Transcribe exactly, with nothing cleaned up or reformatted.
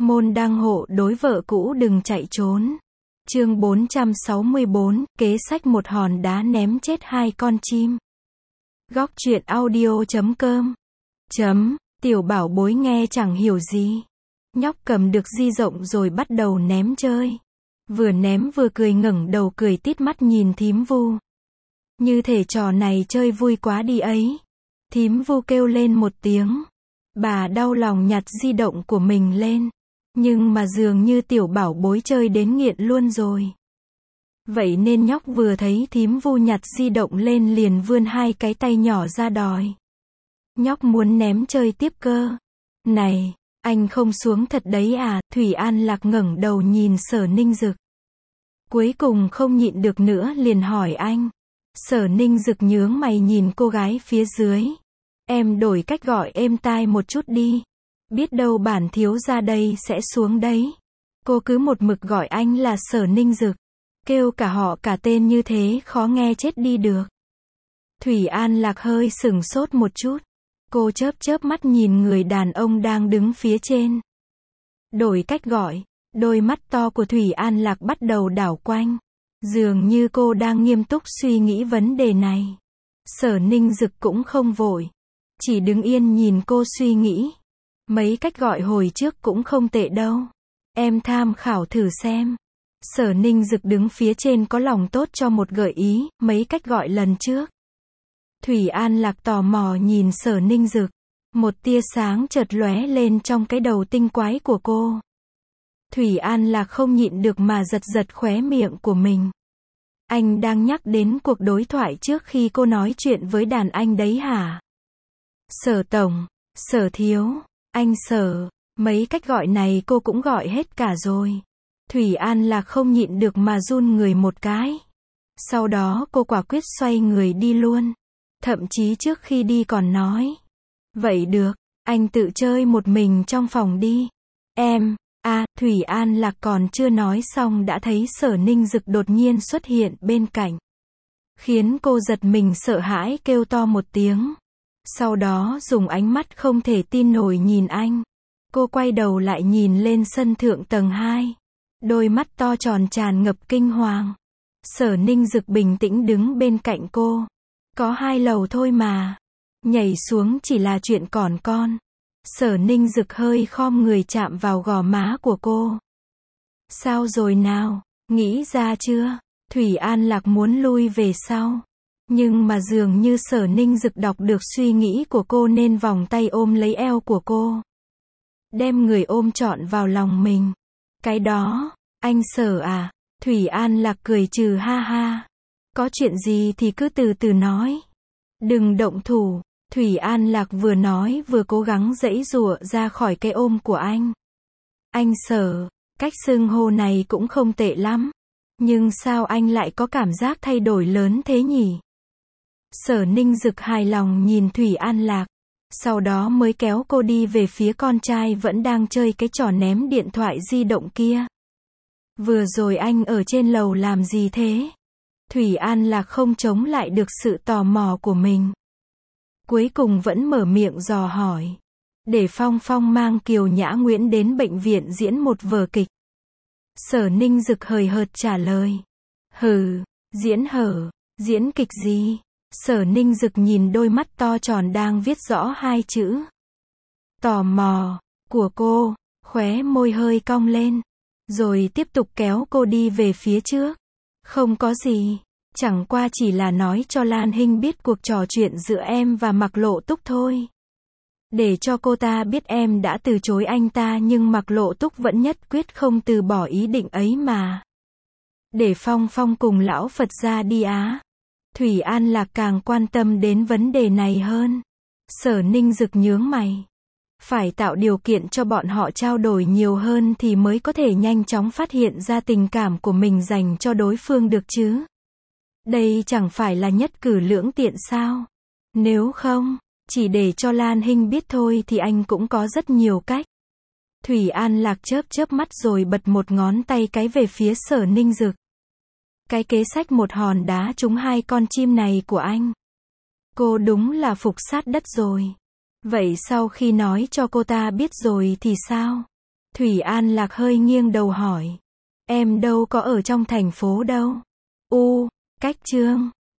Môn đăng hộ đối vợ cũ đừng chạy trốn. Chương bốn trăm sáu mươi bốn, kế sách một hòn đá ném chết hai con chim. Góc truyện audio chấm com. Chấm, tiểu bảo bối nghe chẳng hiểu gì. Nhóc cầm được di rộng rồi bắt đầu ném chơi. Vừa ném vừa cười ngẩng đầu cười tít mắt nhìn thím Vu. Như thể trò này chơi vui quá đi ấy. Thím Vu kêu lên một tiếng. Bà đau lòng nhặt di động của mình lên. Nhưng mà dường như tiểu bảo bối chơi đến nghiện luôn rồi. Vậy nên nhóc vừa thấy thím Vu nhặt di động lên liền vươn hai cái tay nhỏ ra đòi. Nhóc muốn ném chơi tiếp cơ. Này, anh không xuống thật đấy à? Thủy An Lạc ngẩng đầu nhìn Sở Ninh Dực. Cuối cùng không nhịn được nữa liền hỏi anh. Sở Ninh Dực nhướng mày nhìn cô gái phía dưới. Em đổi cách gọi êm tai một chút đi. Biết đâu bản thiếu gia đây sẽ xuống đấy. Cô cứ một mực gọi anh là Sở Ninh Dực. Kêu cả họ cả tên như thế khó nghe chết đi được. Thủy An Lạc hơi sửng sốt một chút. Cô chớp chớp mắt nhìn người đàn ông đang đứng phía trên. Đổi cách gọi, đôi mắt to của Thủy An Lạc bắt đầu đảo quanh. Dường như cô đang nghiêm túc suy nghĩ vấn đề này. Sở Ninh Dực cũng không vội. Chỉ đứng yên nhìn cô suy nghĩ. Mấy cách gọi hồi trước cũng không tệ đâu. Em tham khảo thử xem. Sở Ninh Dực đứng phía trên có lòng tốt cho một gợi ý, mấy cách gọi lần trước. Thủy An Lạc tò mò nhìn Sở Ninh Dực. Một tia sáng chợt lóe lên trong cái đầu tinh quái của cô. Thủy An Lạc không nhịn được mà giật giật khóe miệng của mình. Anh đang nhắc đến cuộc đối thoại trước khi cô nói chuyện với đàn anh đấy hả? Sở Tổng, Sở Thiếu, anh Sở, mấy cách gọi này cô cũng gọi hết cả rồi. Thủy An Lạc không nhịn được mà run người một cái. Sau đó cô quả quyết xoay người đi luôn. Thậm chí trước khi đi còn nói. Vậy được, anh tự chơi một mình trong phòng đi. Em, à, Thủy An Lạc còn chưa nói xong đã thấy Sở Ninh Dực đột nhiên xuất hiện bên cạnh. Khiến cô giật mình sợ hãi kêu to một tiếng. Sau đó dùng ánh mắt không thể tin nổi nhìn anh. Cô quay đầu lại nhìn lên sân thượng tầng hai. Đôi mắt to tròn tràn ngập kinh hoàng. Sở Ninh Dực bình tĩnh đứng bên cạnh cô. Có hai lầu thôi mà. Nhảy xuống chỉ là chuyện còn con. Sở Ninh Dực hơi khom người chạm vào gò má của cô. Sao rồi nào? Nghĩ ra chưa? Thủy An Lạc muốn lui về sau. Nhưng mà dường như Sở Ninh Dực đọc được suy nghĩ của cô nên vòng tay ôm lấy eo của cô. Đem người ôm trọn vào lòng mình. Cái đó, anh Sở à? Thủy An Lạc cười trừ ha ha. Có chuyện gì thì cứ từ từ nói. Đừng động thủ. Thủy An Lạc vừa nói vừa cố gắng giãy giụa ra khỏi cái ôm của anh. Anh Sở, cách xưng hô này cũng không tệ lắm. Nhưng sao anh lại có cảm giác thay đổi lớn thế nhỉ? Sở Ninh Dực hài lòng nhìn Thủy An Lạc. Sau đó mới kéo cô đi về phía con trai vẫn đang chơi cái trò ném điện thoại di động kia. Vừa rồi anh ở trên lầu làm gì thế? Thủy An Lạc không chống lại được sự tò mò của mình. Cuối cùng vẫn mở miệng dò hỏi. Để Phong Phong mang Kiều Nhã Nguyễn đến bệnh viện diễn một vở kịch. Sở Ninh Dực hời hợt trả lời. Hừ, diễn hở, diễn kịch gì? Sở Ninh Dực nhìn đôi mắt to tròn đang viết rõ hai chữ. Tò mò, của cô, khóe môi hơi cong lên. Rồi tiếp tục kéo cô đi về phía trước. Không có gì. Chẳng qua chỉ là nói cho Lan Hinh biết cuộc trò chuyện giữa em và Mạc Lộ Túc thôi. Để cho cô ta biết em đã từ chối anh ta nhưng Mạc Lộ Túc vẫn nhất quyết không từ bỏ ý định ấy mà. Để Phong Phong cùng lão Phật ra đi á. Thủy An Lạc càng quan tâm đến vấn đề này hơn. Sở Ninh Dực nhướng mày. Phải tạo điều kiện cho bọn họ trao đổi nhiều hơn thì mới có thể nhanh chóng phát hiện ra tình cảm của mình dành cho đối phương được chứ. Đây chẳng phải là nhất cử lưỡng tiện sao? Nếu không, chỉ để cho Lan Hinh biết thôi thì anh cũng có rất nhiều cách. Thủy An Lạc chớp chớp mắt rồi bật một ngón tay cái về phía Sở Ninh Dực. Cái kế sách một hòn đá trúng hai con chim này của anh. Cô đúng là phục sát đất rồi. Vậy sau khi nói cho cô ta biết rồi thì sao? Thủy An Lạc hơi nghiêng đầu hỏi. Em đâu có ở trong thành phố đâu. U, cách Trương.